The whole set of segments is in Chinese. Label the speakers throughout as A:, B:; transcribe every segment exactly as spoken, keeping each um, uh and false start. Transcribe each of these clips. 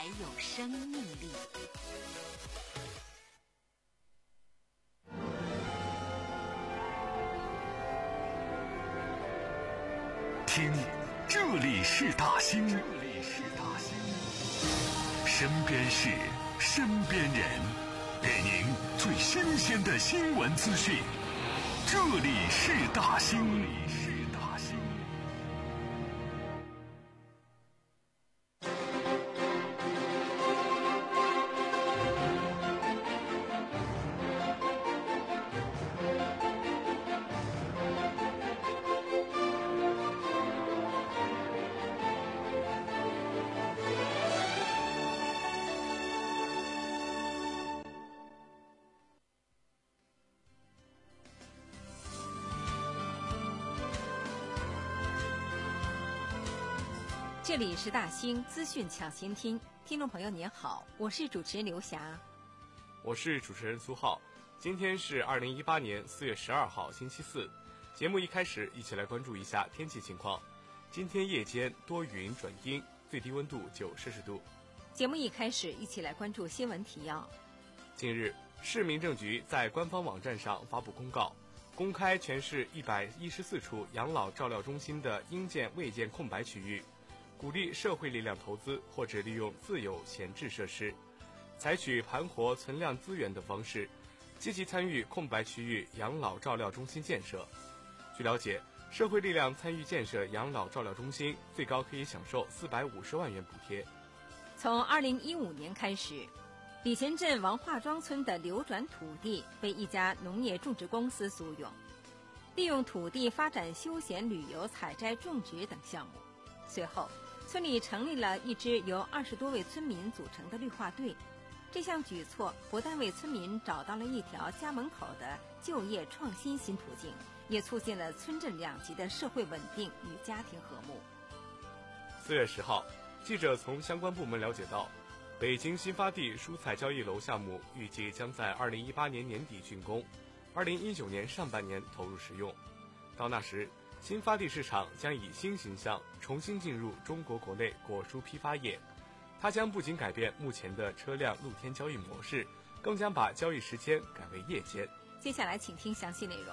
A: 有生命力。
B: 听，这里是大兴，这里是大兴，身边事，身边人，给您最新鲜的新闻资讯。这里是大兴，这里是大兴。
A: 这里是大兴资讯抢先听，听众朋友您好，我是主持人刘霞，
C: 我是主持人苏浩。今天是二零一八年四月十二号星期四，节目一开始一起来关注一下天气情况。今天夜间多云转阴，最低温度九摄氏度。
A: 节目一开始一起来关注新闻提要。
C: 近日，市民政局在官方网站上发布公告，公开全市一百一十四处养老照料中心的应建未建空白区域，鼓励社会力量投资或者利用自有闲置设施，采取盘活存量资源的方式，积极参与空白区域养老照料中心建设。据了解，社会力量参与建设养老照料中心，最高可以享受四百五十万元补贴。
A: 从二零一五年开始，礼贤镇王化庄村的流转土地被一家农业种植公司租用，利用土地发展休闲旅游、采摘种植等项目。随后村里成立了一支由二十多位村民组成的绿化队，这项举措不但为村民找到了一条家门口的就业创新新途径，也促进了村镇两级的社会稳定与家庭和睦。
C: 四月十号，记者从相关部门了解到，北京新发地蔬菜交易楼项目预计将在二零一八年年底竣工，二零一九年上半年投入使用。到那时，新发地市场将以新形象重新进入中国国内果蔬批发业，它将不仅改变目前的车辆露天交易模式，更将把交易时间改为夜间。
A: 接下来请听详细内容。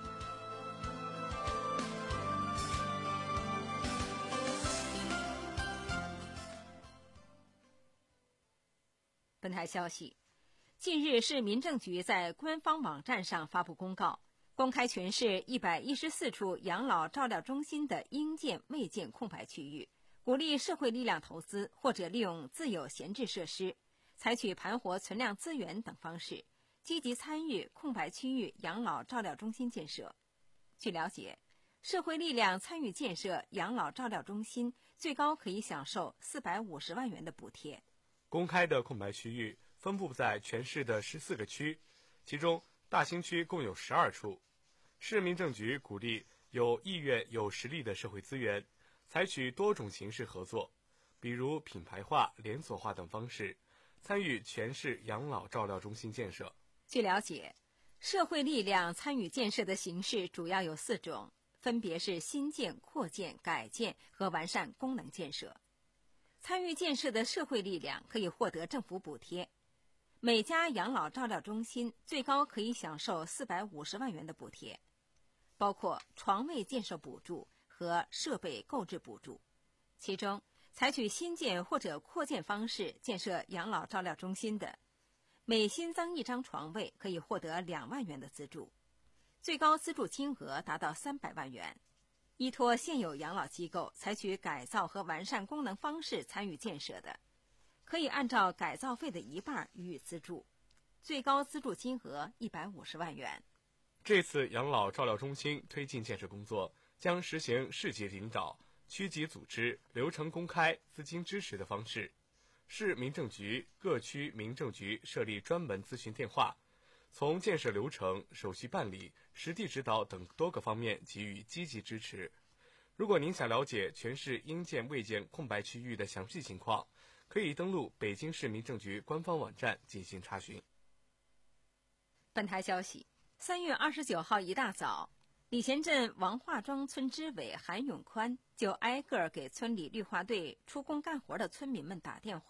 A: 本台消息，近日市民政局在官方网站上发布公告，公开全市一百一十四处养老照料中心的应建未建空白区域，鼓励社会力量投资或者利用自有闲置设施，采取盘活存量资源等方式，积极参与空白区域养老照料中心建设。据了解，社会力量参与建设养老照料中心，最高可以享受四百五十万元的补贴。
C: 公开的空白区域分布在全市的十四个区，其中大兴区共有十二处。市民政局鼓励有意愿、有实力的社会资源，采取多种形式合作，比如品牌化、连锁化等方式，参与全市养老照料中心建设。
A: 据了解，社会力量参与建设的形式主要有四种，分别是新建、扩建、改建和完善功能建设。参与建设的社会力量可以获得政府补贴，每家养老照料中心最高可以享受四百五十万元的补贴，包括床位建设补助和设备购置补助。其中，采取新建或者扩建方式建设养老照料中心的，每新增一张床位可以获得两万元的资助，最高资助金额达到三百万元。依托现有养老机构采取改造和完善功能方式参与建设的，可以按照改造费的一半予以资助，最高资助金额一百五十万元。
C: 这次养老照料中心推进建设工作将实行市级领导、区级组织、流程公开、资金支持的方式。市民政局、各区民政局设立专门咨询电话，从建设流程、手续办理、实地指导等多个方面给予积极支持。如果您想了解全市应建未建空白区域的详细情况，可以登录北京市民政局官方网站进行查询。
A: 本台消息，三月二十九号一大早，礼贤镇王化庄村支委韩永宽就挨个给村里绿化队出工干活的村民们打电话，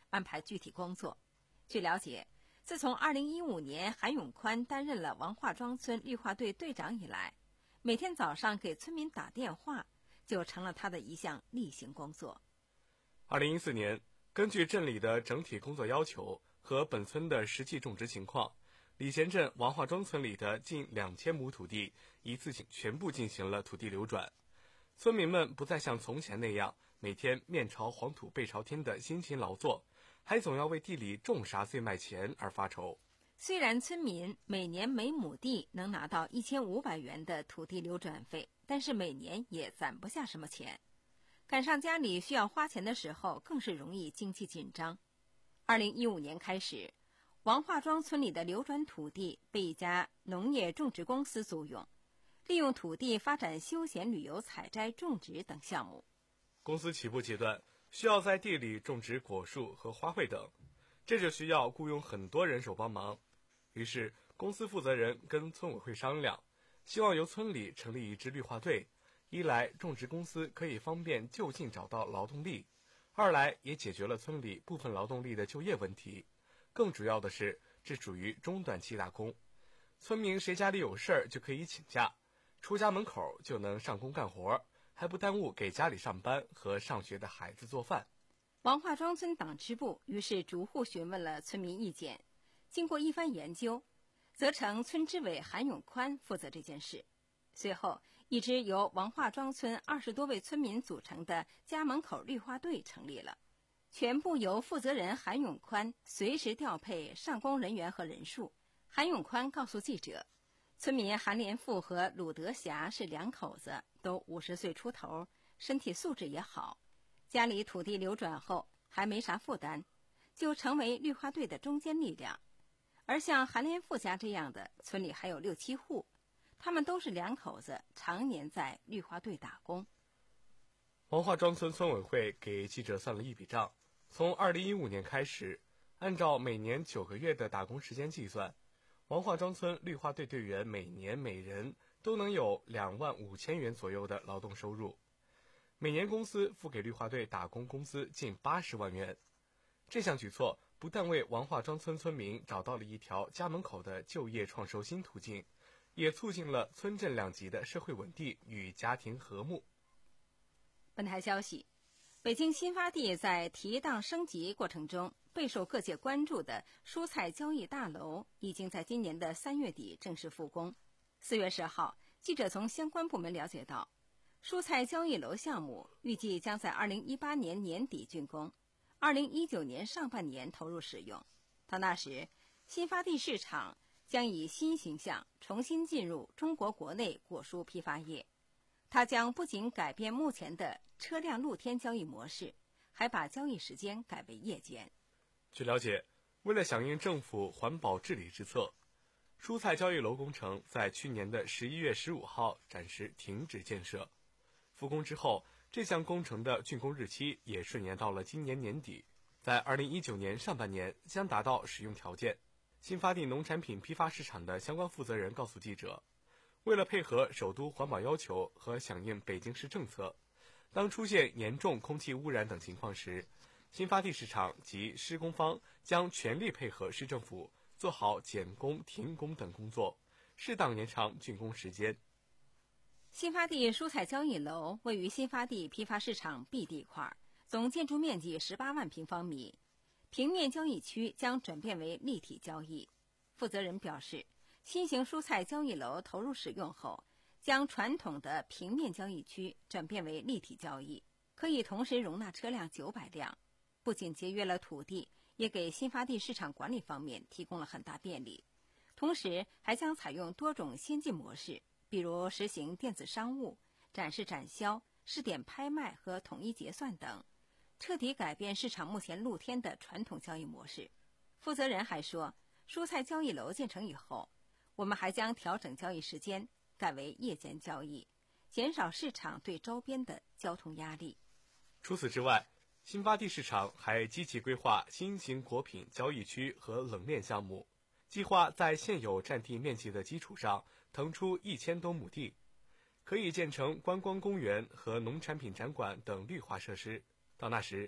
A: 安排具体工作。据了解，自从二零一五年韩永宽担任了王化庄村绿化队队长以来，每天早上给村民打电话就成了他的一项例行工作。
C: 二零一四年，根据镇里的整体工作要求和本村的实际种植情况，礼贤镇王化庄村里的近两千亩土地一次性全部进行了土地流转。村民们不再像从前那样每天面朝黄土背朝天的辛勤劳作，还总要为地里种啥最卖钱而发愁。
A: 虽然村民每年每亩地能拿到一千五百元的土地流转费，但是每年也攒不下什么钱。赶上家里需要花钱的时候，更是容易经济紧张。二零一五年开始，王化庄村里的流转土地被一家农业种植公司租用，利用土地发展休闲旅游、采摘、种植等项目。
C: 公司起步阶段需要在地里种植果树和花卉等，这就需要雇佣很多人手帮忙。于是公司负责人跟村委会商量，希望由村里成立一支绿化队，一来种植公司可以方便就近找到劳动力，二来也解决了村里部分劳动力的就业问题。更主要的是，这属于中短期打工，村民谁家里有事儿就可以请假，出家门口就能上工干活，还不耽误给家里上班和上学的孩子做饭。
A: 王化庄村党支部于是逐户询问了村民意见，经过一番研究，责成村支委韩永宽负责这件事。随后，一支由王化庄村二十多位村民组成的家门口绿化队成立了，全部由负责人韩永宽随时调配上工人员和人数。韩永宽告诉记者，村民韩连富和鲁德霞是两口子，都五十岁出头，身体素质也好，家里土地流转后还没啥负担，就成为绿化队的中坚力量。而像韩连富家这样的，村里还有六七户，他们都是两口子，常年在绿化队打工。
C: 王化庄村村委会给记者算了一笔账，从二零一五年开始，按照每年九个月的打工时间计算，王化庄村绿化队队员每年每人都能有两万五千元左右的劳动收入，每年公司付给绿化队打工工资近八十万元。这项举措不但为王化庄村村民找到了一条家门口的就业创收新途径，也促进了村镇两级的社会稳定与家庭和睦。
A: 本台消息，北京新发地在提档升级过程中备受各界关注的蔬菜交易大楼已经在今年的三月底正式复工。四月十号，记者从相关部门了解到，蔬菜交易楼项目预计将在二零一八年年底竣工，二零一九年上半年投入使用。到那时，新发地市场将以新形象重新进入中国国内果蔬批发业。它将不仅改变目前的车辆露天交易模式，还把交易时间改为夜间。
C: 据了解，为了响应政府环保治理之策，蔬菜交易楼工程在去年的十一月十五号暂时停止建设。复工之后，这项工程的竣工日期也顺延到了今年年底，在二零一九年上半年将达到使用条件。新发地农产品批发市场的相关负责人告诉记者，为了配合首都环保要求和响应北京市政策，当出现严重空气污染等情况时，新发地市场及施工方将全力配合市政府做好减工、停工等工作，适当延长竣工时间。
A: 新发地蔬菜交易楼位于新发地批发市场 B 地块，总建筑面积十八万平方米，平面交易区将转变为立体交易。负责人表示，新型蔬菜交易楼投入使用后，将传统的平面交易区转变为立体交易，可以同时容纳车辆九百辆，不仅节约了土地，也给新发地市场管理方面提供了很大便利。同时还将采用多种先进模式，比如实行电子商务、展示展销、试点拍卖和统一结算等，彻底改变市场目前露天的传统交易模式。负责人还说，蔬菜交易楼建成以后，我们还将调整交易时间，改为夜间交易，减少市场对周边的交通压力。
C: 除此之外，新发地市场还积极规划新型果品交易区和冷链项目，计划在现有占地面积的基础上腾出一千多亩地，可以建成观光公园和农产品展馆等绿化设施。到那时，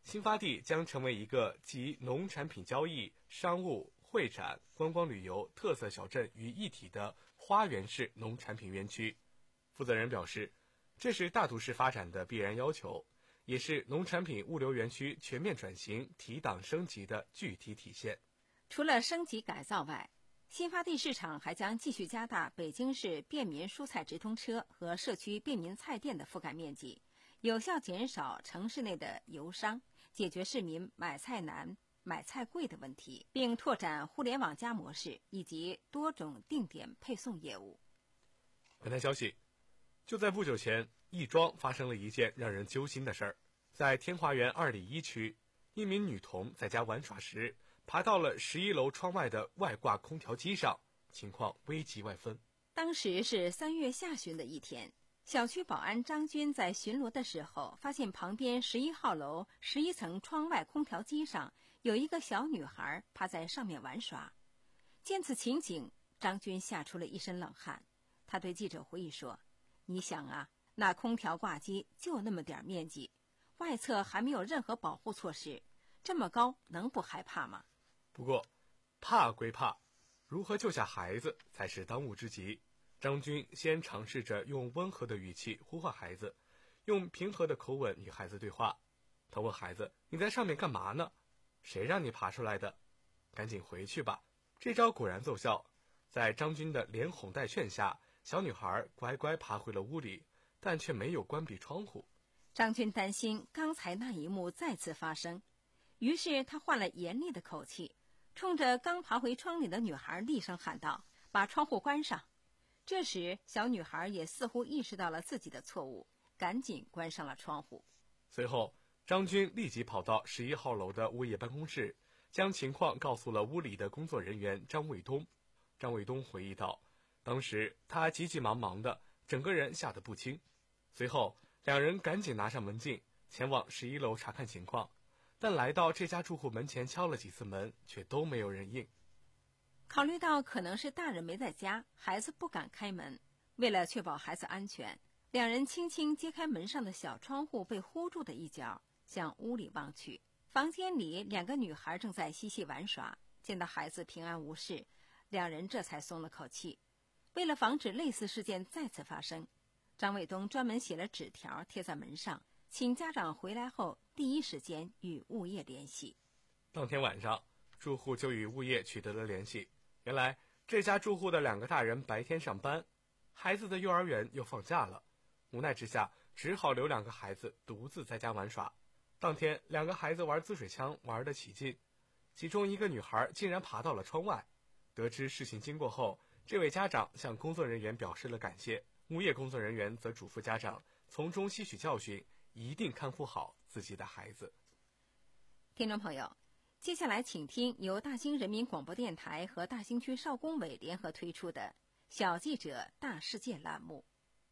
C: 新发地将成为一个集农产品交易、商务、会展、观光旅游、特色小镇于一体的花园式农产品园区。负责人表示，这是大都市发展的必然要求，也是农产品物流园区全面转型、提档升级的具体体现。
A: 除了升级改造外，新发地市场还将继续加大北京市便民蔬菜直通车和社区便民菜店的覆盖面积，有效减少城市内的游商，解决市民买菜难、买菜贵的问题，并拓展互联网加模式以及多种定点配送业务。
C: 本台消息，就在不久前，亦庄发生了一件让人揪心的事儿。在天华园二里一区，一名女童在家玩耍时，爬到了十一楼窗外的外挂空调机上，情况危急万分。
A: 当时是三月下旬的一天，小区保安张军在巡逻的时候，发现旁边十一号楼十一层窗外空调机上有一个小女孩趴在上面玩耍。见此情景，张军吓出了一身冷汗。他对记者回忆说：“你想啊，那空调挂机就那么点面积，外侧还没有任何保护措施，这么高能不害怕吗？”
C: 不过，怕归怕，如何救下孩子才是当务之急。张军先尝试着用温和的语气呼唤孩子，用平和的口吻与孩子对话。他问孩子：“你在上面干嘛呢？谁让你爬出来的？赶紧回去吧。”这招果然奏效，在张军的连哄带劝下，小女孩乖乖爬回了屋里，但却没有关闭窗户。
A: 张军担心刚才那一幕再次发生，于是他换了严厉的口气，冲着刚爬回窗里的女孩厉声喊道：“把窗户关上！”这时，小女孩也似乎意识到了自己的错误，赶紧关上了窗户。
C: 随后，张军立即跑到十一号楼的物业办公室，将情况告诉了屋里的工作人员张卫东。张卫东回忆道，当时他急急忙忙的，整个人吓得不轻。随后，两人赶紧拿上门禁，前往十一楼查看情况。但来到这家住户门前敲了几次门，却都没有人应。
A: 考虑到可能是大人没在家，孩子不敢开门，为了确保孩子安全，两人轻轻揭开门上的小窗户被糊住的一角，向屋里望去。房间里两个女孩正在嬉戏玩耍，见到孩子平安无事，两人这才松了口气。为了防止类似事件再次发生，张卫东专门写了纸条贴在门上，请家长回来后第一时间与物业联系。
C: 当天晚上，住户就与物业取得了联系。原来这家住户的两个大人白天上班，孩子的幼儿园又放假了，无奈之下只好留两个孩子独自在家玩耍。当天两个孩子玩滋水枪玩得起劲，其中一个女孩竟然爬到了窗外。得知事情经过后，这位家长向工作人员表示了感谢，物业工作人员则嘱咐家长从中吸取教训，一定看护好自己的孩子。
A: 听众朋友，接下来请听由大兴人民广播电台和大兴区少工委联合推出的小记者大世界栏目。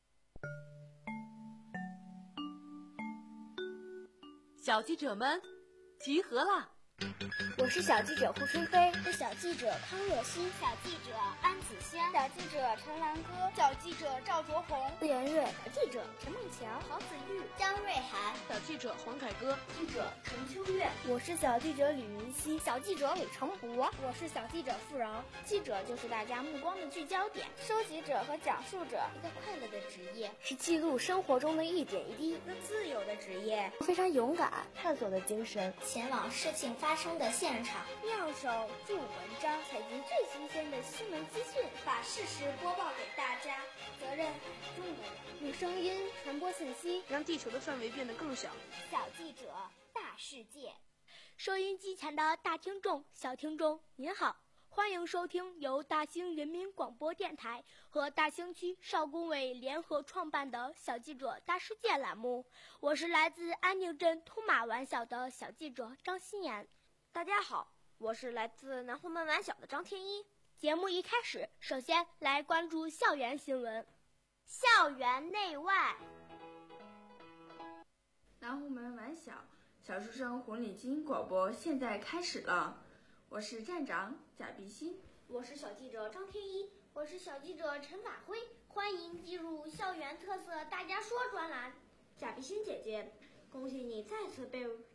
D: 小记者们集合了，
E: 我是小记者胡春飞，
F: 是小记者康若曦，
G: 小记者安子轩，
F: 小记者陈兰歌，
G: 小记者赵卓红，
F: 连瑞，
G: 小记者陈梦强，
F: 郝子玉，
G: 张瑞涵，
D: 小记者黄凯歌，
G: 记者陈秋月，
E: 我是小记者李云熙，
F: 小记者李成博，
H: 我是小记者付柔。
F: 记者就是大家目光的聚焦点，收集者和讲述者，一个快乐的职业，
E: 是记录生活中的一点一滴，
F: 一个自由的职业，
E: 非常勇敢，探索的精神，
G: 前往事情发生的现场，
F: 妙手著文章，采集最新鲜的新闻资讯，
G: 把事实播报给大家。
F: 责任很重的人，用声音传播信息，
D: 让地球的范围变得更小。
G: 小记者大世界，
E: 收音机前的大听众、小听众，您好，欢迎收听由大兴人民广播电台和大兴区少工委联合创办的小记者大世界栏目。我是来自安定镇通马湾小的小记者张新妍。
I: 大家好，我是来自南红门湾小的张天一。
E: 节目一开始，首先来关注校园新闻。
G: 校园内外。
H: 南红门湾小小书生红领巾广播现在开始了，我是站长贾碧欣，
F: 我是小记者张天一，我是小记者陈法辉，欢迎进入校园特色大家说专栏。
I: 贾碧欣姐姐，恭喜你再次被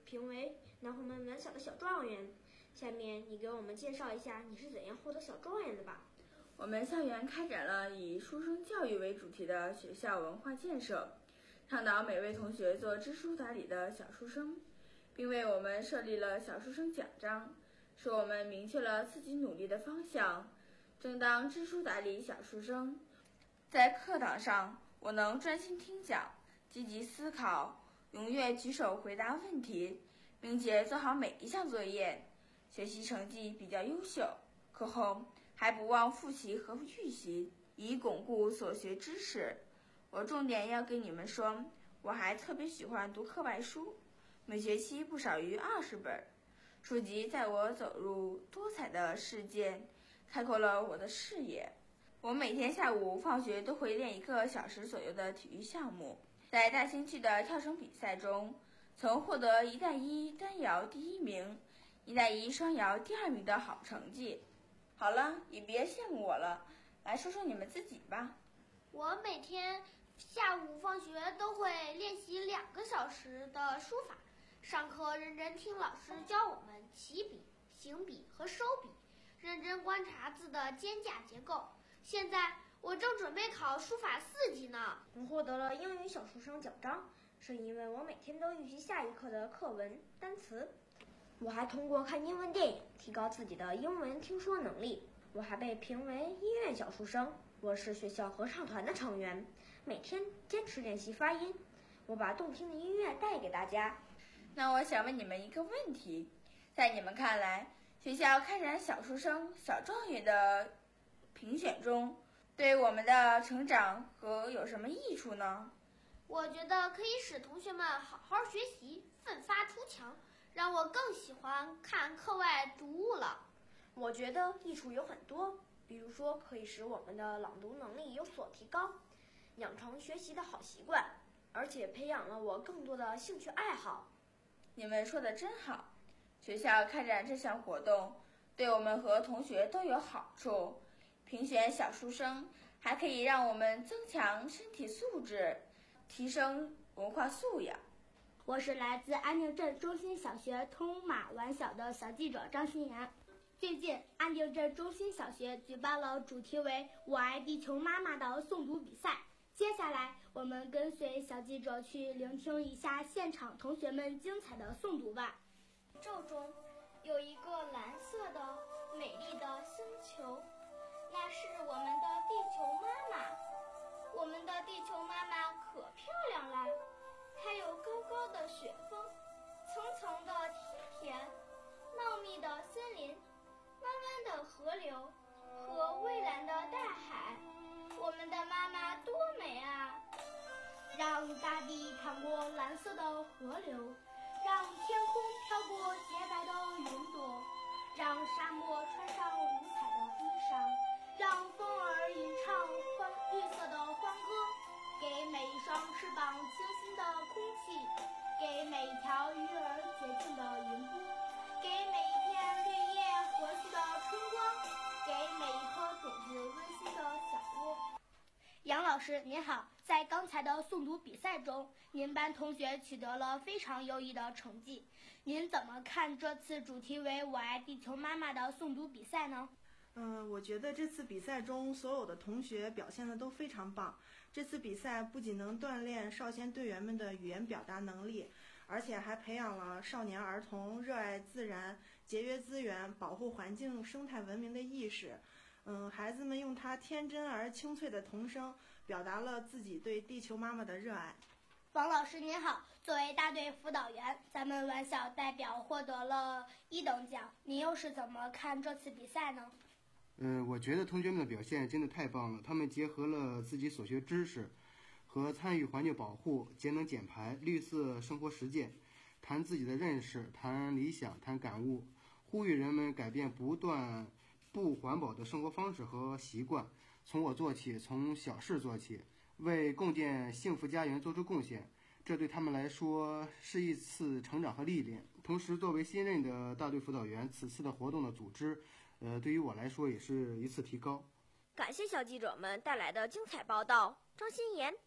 I: 评为南红门晚小的小状元。下面你给我们介绍一下你是怎样获得小状元的吧。
H: 我们校园开展了以书生教育为主题的学校文化建设，倡导每位同学做知书达理的小书生，并为我们设立了小书生奖章，使我们明确了自己努力的方向，争当知书达理小书生。在课堂上，我能专心听讲，积极思考，踊跃举手回答问题，并且做好每一项作业，学习成绩比较优秀。课后还不忘复习和预习，以巩固所学知识。我重点要跟你们说，我还特别喜欢读课外书，每学期不少于二十本书籍，在我走入多彩的世界，开阔了我的视野。我每天下午放学都会练一个小时左右的体育项目，在大兴区的跳绳比赛中，曾获得一带一单摇第一名、一带一双摇第二名的好成绩。好了，也别羡慕我了，来说说你们自己吧。
E: 我每天下午放学都会练习两个小时的书法，上课认真听老师教我们起笔、行笔和收笔，认真观察字的间架结构。现在我正准备考书法四级呢。
I: 我获得了英语小书生奖章，是因为我每天都预习下一课的课文、单词。我还通过看英文电影提高自己的英文听说能力。我还被评为音乐小书生，我是学校合唱团的成员，每天坚持练习发音。我把动听的音乐带给大家。
H: 那我想问你们一个问题，在你们看来，学校开展小书生、小状元的评选中，对我们的成长和有什么益处呢？
E: 我觉得可以使同学们好好学习，奋发图强，让我更喜欢看课外读物了。
I: 我觉得益处有很多，比如说可以使我们的朗读能力有所提高，养成学习的好习惯，而且培养了我更多的兴趣爱好。
H: 你们说的真好，学校开展这项活动，对我们和同学都有好处。评选小书生还可以让我们增强身体素质，提升文化素养。
E: 我是来自安定镇中心小学通马晚小的小记者张欣妍。最近，安定镇中心小学举办了主题为“我爱地球妈妈”的诵读比赛。接下来，我们跟随小记者去聆听一下现场同学们精彩的诵读吧。
G: 宇宙中有一个蓝色的美丽的星球，那是我们的地球妈妈。我们的地球妈妈可漂亮啦，它有高高的雪峰，层层的梯田，茂密的森林，弯弯的河流和蔚蓝的大海。我们的妈妈多美啊！
E: 让大地淌过蓝色的河流，让天空飘过洁白的云朵，让沙漠穿上五彩的衣裳，让风儿吟唱欢绿色的欢歌，给每一双翅膀清新的空气，给每一条鱼儿洁净的云波，给每一片绿叶和煦的春光，给每一颗种子温馨的小窝。杨老师您好，在刚才的诵读比赛中，您班同学取得了非常优异的成绩，您怎么看这次主题为我爱地球妈妈的诵读比赛呢？
J: 嗯、呃，我觉得这次比赛中所有的同学表现的都非常棒。这次比赛不仅能锻炼少先队员们的语言表达能力，而且还培养了少年儿童热爱自然、节约资源、保护环境、生态文明的意识。嗯，孩子们用他天真而清脆的童声，表达了自己对地球妈妈的热爱。
E: 王老师您好，作为大队辅导员，咱们晚小代表获得了一等奖，您又是怎么看这次比赛呢？
K: 呃，我觉得同学们的表现真的太棒了，他们结合了自己所学知识和参与环境保护、节能减排、绿色生活实践，谈自己的认识，谈理想，谈感悟，呼吁人们改变不断不环保的生活方式和习惯，从我做起，从小事做起，为共建幸福家园做出贡献。这对他们来说是一次成长和历练。同时，作为新任的大队辅导员，此次的活动的组织，呃，对于我来说也是一次提高。
I: 感谢小记者们带来的精彩报道。张欣妍、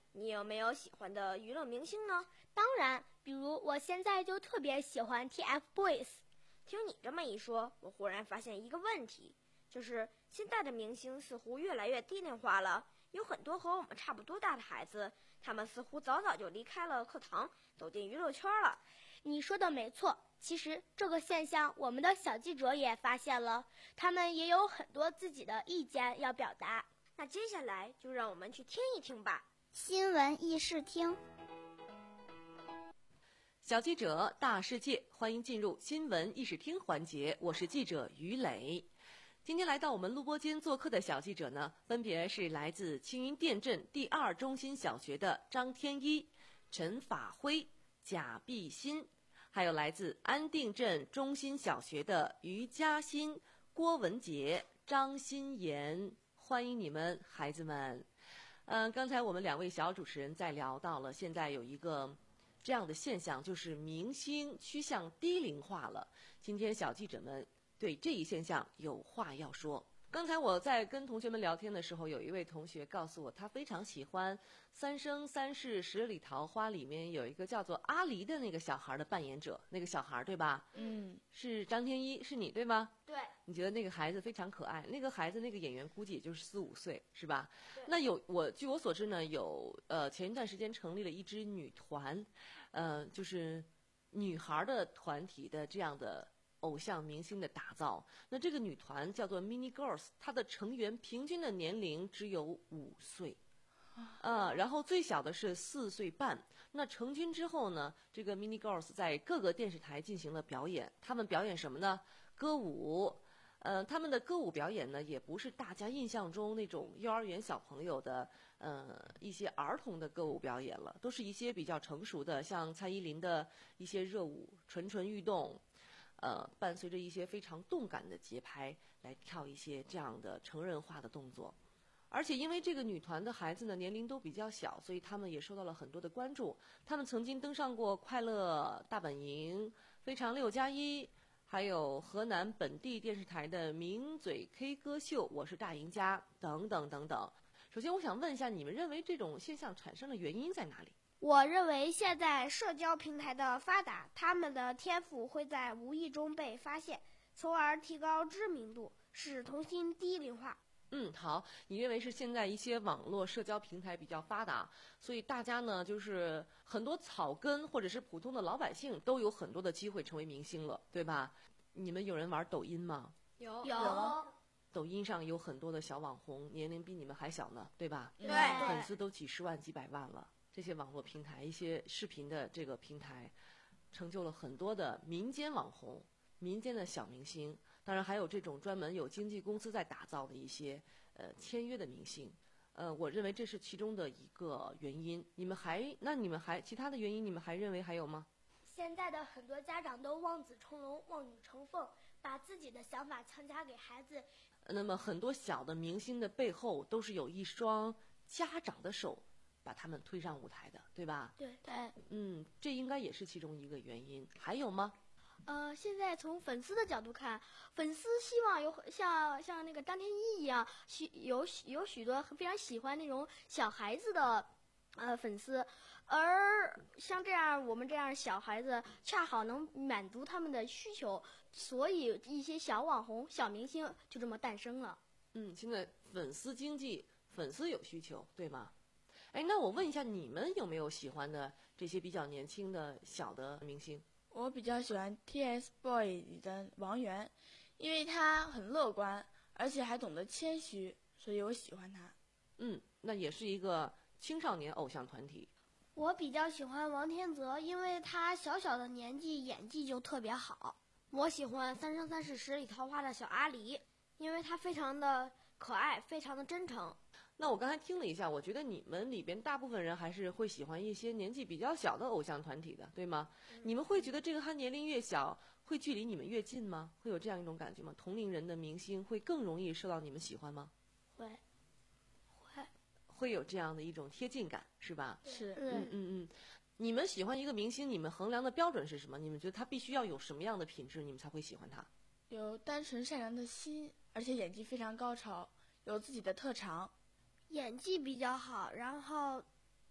I: 你有没有喜欢的娱乐明星呢？
E: 当然，比如我现在就特别喜欢 T F Boys。
I: 听你这么一说，我忽然发现一个问题，就是现在的明星似乎越来越低龄化了。有很多和我们差不多大的孩子，他们似乎早早就离开了课堂，走进娱乐圈了。
E: 你说的没错，其实这个现象我们的小记者也发现了，他们也有很多自己的意见要表达。
I: 那接下来就让我们去听一听吧。
F: 新闻议事厅，
D: 小记者大世界，欢迎进入新闻议事厅环节，我是记者于磊。今天来到我们录播间做客的小记者呢，分别是来自青云店镇第二中心小学的张天一、陈法辉、贾碧新，还有来自安定镇中心小学的于嘉欣、郭文杰、张新妍，欢迎你们，孩子们。嗯、呃，刚才我们两位小主持人在聊到了，现在有一个这样的现象，就是明星趋向低龄化了。今天小记者们对这一现象有话要说。刚才我在跟同学们聊天的时候，有一位同学告诉我，他非常喜欢《三生三世十里桃花》里面有一个叫做阿离的那个小孩的扮演者，那个小孩对吧？
H: 嗯，
D: 是张天一，是你对吗？
I: 对。
D: 你觉得那个孩子非常可爱？那个孩子那个演员估计也就是四五岁，是吧？那有我据我所知呢，有呃前一段时间成立了一支女团，呃，就是女孩的团体的这样的偶像明星的打造。那这个女团叫做 Mini Girls， 它的成员平均的年龄只有五岁，呃，然后最小的是四岁半。那成军之后呢，这个 Mini Girls 在各个电视台进行了表演。他们表演什么呢？歌舞。呃，他们的歌舞表演呢，也不是大家印象中那种幼儿园小朋友的呃一些儿童的歌舞表演了，都是一些比较成熟的，像蔡依林的一些热舞，蠢蠢欲动。呃，伴随着一些非常动感的节拍来跳一些这样的成人化的动作。而且因为这个女团的孩子呢年龄都比较小，所以他们也受到了很多的关注。他们曾经登上过《快乐大本营》、《非常六加一》，还有河南本地电视台的名嘴 K 歌秀《我是大赢家》等等等等。首先我想问一下，你们认为这种现象产生的原因在哪里？
I: 我认为现在社交平台的发达，他们的天赋会在无意中被发现，从而提高知名度，使童星低龄化。
D: 嗯，好，你认为是现在一些网络社交平台比较发达，所以大家呢就是很多草根或者是普通的老百姓都有很多的机会成为明星了，对吧？你们有人玩抖音吗？
I: 有
H: 有。
D: 抖音上有很多的小网红，年龄比你们还小呢，对吧？
I: 对，
D: 粉丝都几十万几百万了。这些网络平台，一些视频的这个平台，成就了很多的民间网红、民间的小明星。当然，还有这种专门有经纪公司在打造的一些呃签约的明星。呃，我认为这是其中的一个原因。你们还那你们还其他的原因，你们还认为还有吗？
E: 现在的很多家长都望子成龙、望女成凤，把自己的想法强加给孩子。
D: 那么很多小的明星的背后，都是有一双家长的手把他们推上舞台的，对吧？
E: 对对，
D: 嗯，这应该也是其中一个原因。还有吗？
E: 呃，现在从粉丝的角度看，粉丝希望有像像那个张天一一样，许有有许多非常喜欢那种小孩子的呃粉丝，而像这样我们这样小孩子恰好能满足他们的需求，所以一些小网红、小明星就这么诞生了。
D: 嗯，现在粉丝经济，粉丝有需求，对吗？哎，那我问一下，你们有没有喜欢的这些比较年轻的小的明星？
H: 我比较喜欢 T F Boys 里的王源，因为他很乐观，而且还懂得谦虚，所以我喜欢他。
D: 嗯，那也是一个青少年偶像团体。
E: 我比较喜欢王天泽，因为他小小的年纪演技就特别好。我喜欢《三生三世十里桃花》的小阿离，因为他非常的可爱，非常的真诚。
D: 那我刚才听了一下，我觉得你们里边大部分人还是会喜欢一些年纪比较小的偶像团体的，对吗？嗯、你们会觉得这个他年龄越小，会距离你们越近吗？会有这样一种感觉吗？同龄人的明星会更容易受到你们喜欢吗？
E: 会，会，
D: 会有这样的一种贴近感，是吧？
H: 是，
D: 嗯嗯嗯。你们喜欢一个明星，你们衡量的标准是什么？你们觉得他必须要有什么样的品质，你们才会喜欢他？
H: 有单纯善良的心，而且演技非常高超，有自己的特长。
E: 演技比较好，然后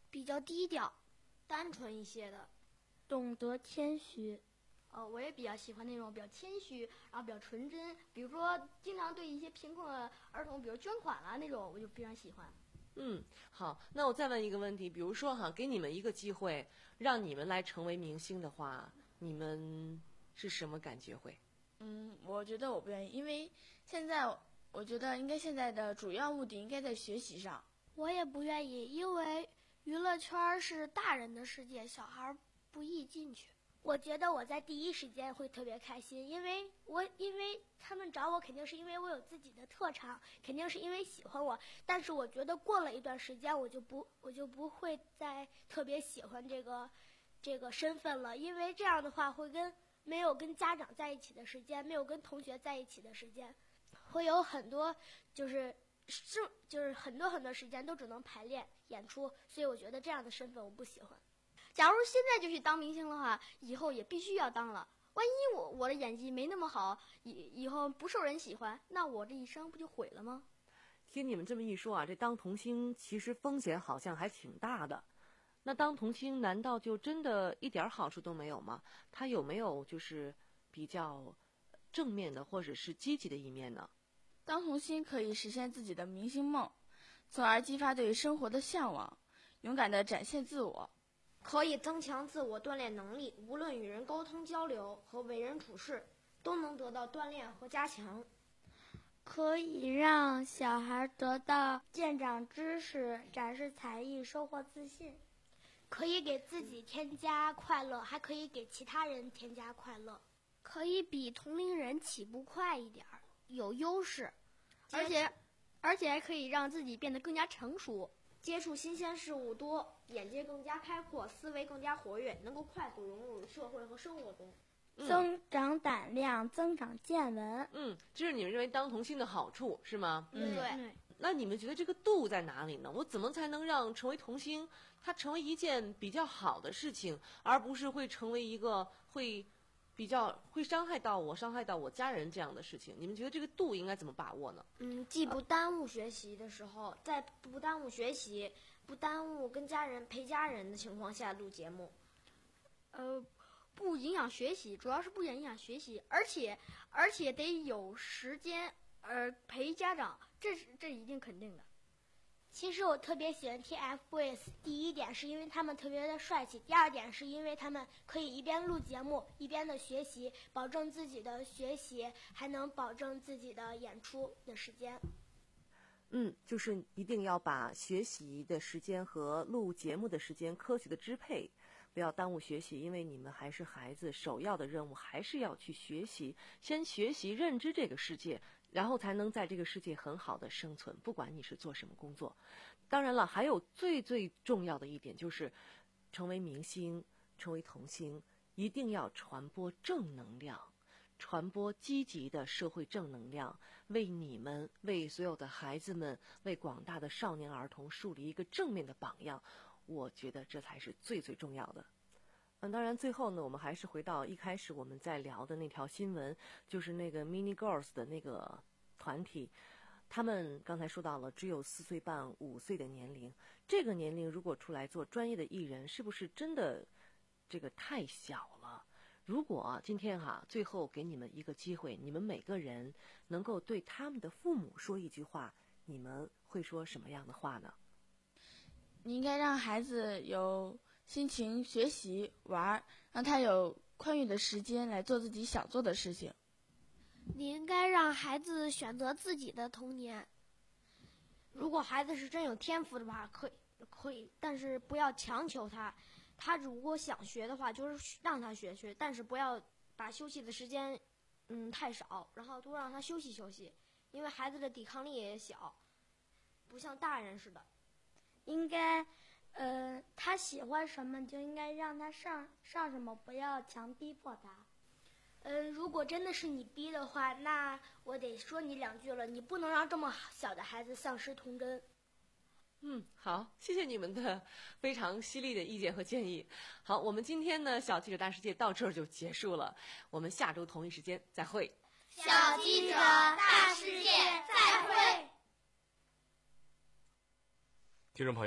E: 比较低调、
I: 单纯一些的，
E: 懂得谦虚。
L: 呃，我也比较喜欢那种比较谦虚，然后比较纯真，比如说经常对一些贫困的儿童，比如捐款啊那种，我就非常喜欢。
D: 嗯，好，那我再问一个问题，比如说哈，给你们一个机会，让你们来成为明星的话，你们是什么感觉会？
H: 嗯，我觉得我不愿意，因为现在我觉得应该现在的主要目的应该在学习上。
E: 我也不愿意，因为娱乐圈是大人的世界，小孩不易进去。我觉得我在第一时间会特别开心，因为我因为他们找我肯定是因为我有自己的特长，肯定是因为喜欢我。但是我觉得过了一段时间，我就不我就不会再特别喜欢这个这个身份了，因为这样的话会跟没有跟家长在一起的时间，没有跟同学在一起的时间，会有很多就是是就是很多很多时间都只能排练演出，所以我觉得这样的身份我不喜欢。
L: 假如现在就去当明星的话，以后也必须要当了。万一我我的演技没那么好，以以后不受人喜欢，那我这一生不就毁了吗？
D: 听你们这么一说啊，这当童星其实风险好像还挺大的。那当童星难道就真的一点好处都没有吗？它有没有就是比较正面的或者是积极的一面呢？
H: 当童星可以实现自己的明星梦，从而激发对生活的向往，勇敢地展现自我。
I: 可以增强自我锻炼能力，无论与人沟通交流和为人处事，都能得到锻炼和加强。
E: 可以让小孩得到见长知识、展示才艺、收获自信。可以给自己添加快乐，还可以给其他人添加快乐。可以比同龄人起步快一点儿，有优势。
L: 而且，而且还可以让自己变得更加成熟。
I: 接触新鲜事物多，眼界更加开阔，思维更加活跃，能够快速融入社会和生活中，
E: 嗯、增长胆量，增长见闻。
D: 嗯，这是你们认为当童星的好处是吗？
L: 嗯，对。
D: 那你们觉得这个度在哪里呢？我怎么才能让成为童星，它成为一件比较好的事情，而不是会成为一个会比较会伤害到我、伤害到我家人这样的事情？你们觉得这个度应该怎么把握呢？
I: 嗯，既不耽误学习的时候，在不耽误学习、不耽误跟家人陪家人的情况下录节目。
L: 呃，不影响学习，主要是不影响学习，而且而且得有时间呃陪家长，这是这一定肯定的。
E: 其实我特别喜欢 T F BOYS， 第一点是因为他们特别的帅气，第二点是因为他们可以一边录节目一边的学习，保证自己的学习，还能保证自己的演出的时间。
D: 嗯，就是一定要把学习的时间和录节目的时间科学的支配，不要耽误学习，因为你们还是孩子，首要的任务还是要去学习，先学习认知这个世界，然后才能在这个世界很好的生存，不管你是做什么工作。当然了，还有最最重要的一点就是成为明星，成为童星，一定要传播正能量，传播积极的社会正能量，为你们，为所有的孩子们，为广大的少年儿童树立一个正面的榜样，我觉得这才是最最重要的。嗯，当然最后呢，我们还是回到一开始我们在聊的那条新闻，就是那个 Mini Girls 的那个团体，他们刚才说到了只有四岁半五岁的年龄，这个年龄如果出来做专业的艺人，是不是真的这个太小了？如果、啊、今天哈、啊、最后给你们一个机会，你们每个人能够对他们的父母说一句话，你们会说什么样的话呢？
H: 你应该让孩子有心情学习玩，让他有宽裕的时间来做自己想做的事情。
E: 你应该让孩子选择自己的童年。
I: 如果孩子是真有天赋的话，可以可以，但是不要强求他。他如果想学的话，就是让他学学，但是不要把休息的时间嗯太少，然后多让他休息休息，因为孩子的抵抗力也小，不像大人似的。
E: 应该呃他喜欢什么就应该让他上上什么，不要强逼迫他。呃，如果真的是你逼的话，那我得说你两句了，你不能让这么小的孩子丧失童真。
D: 嗯，好，谢谢你们的非常犀利的意见和建议。好，我们今天呢小记者大世界到这儿就结束了，我们下周同一时间再会。
G: 小记者大世界再会。
C: 听众朋友，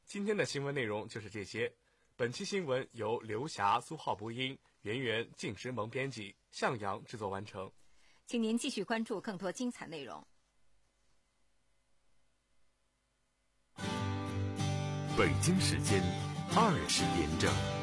C: 今天的新闻内容就是这些。本期新闻由刘霞、苏浩播音，圆圆、靳之萌编辑，向阳制作完成。
A: 请您继续关注更多精彩内容。
B: 北京时间二十点整。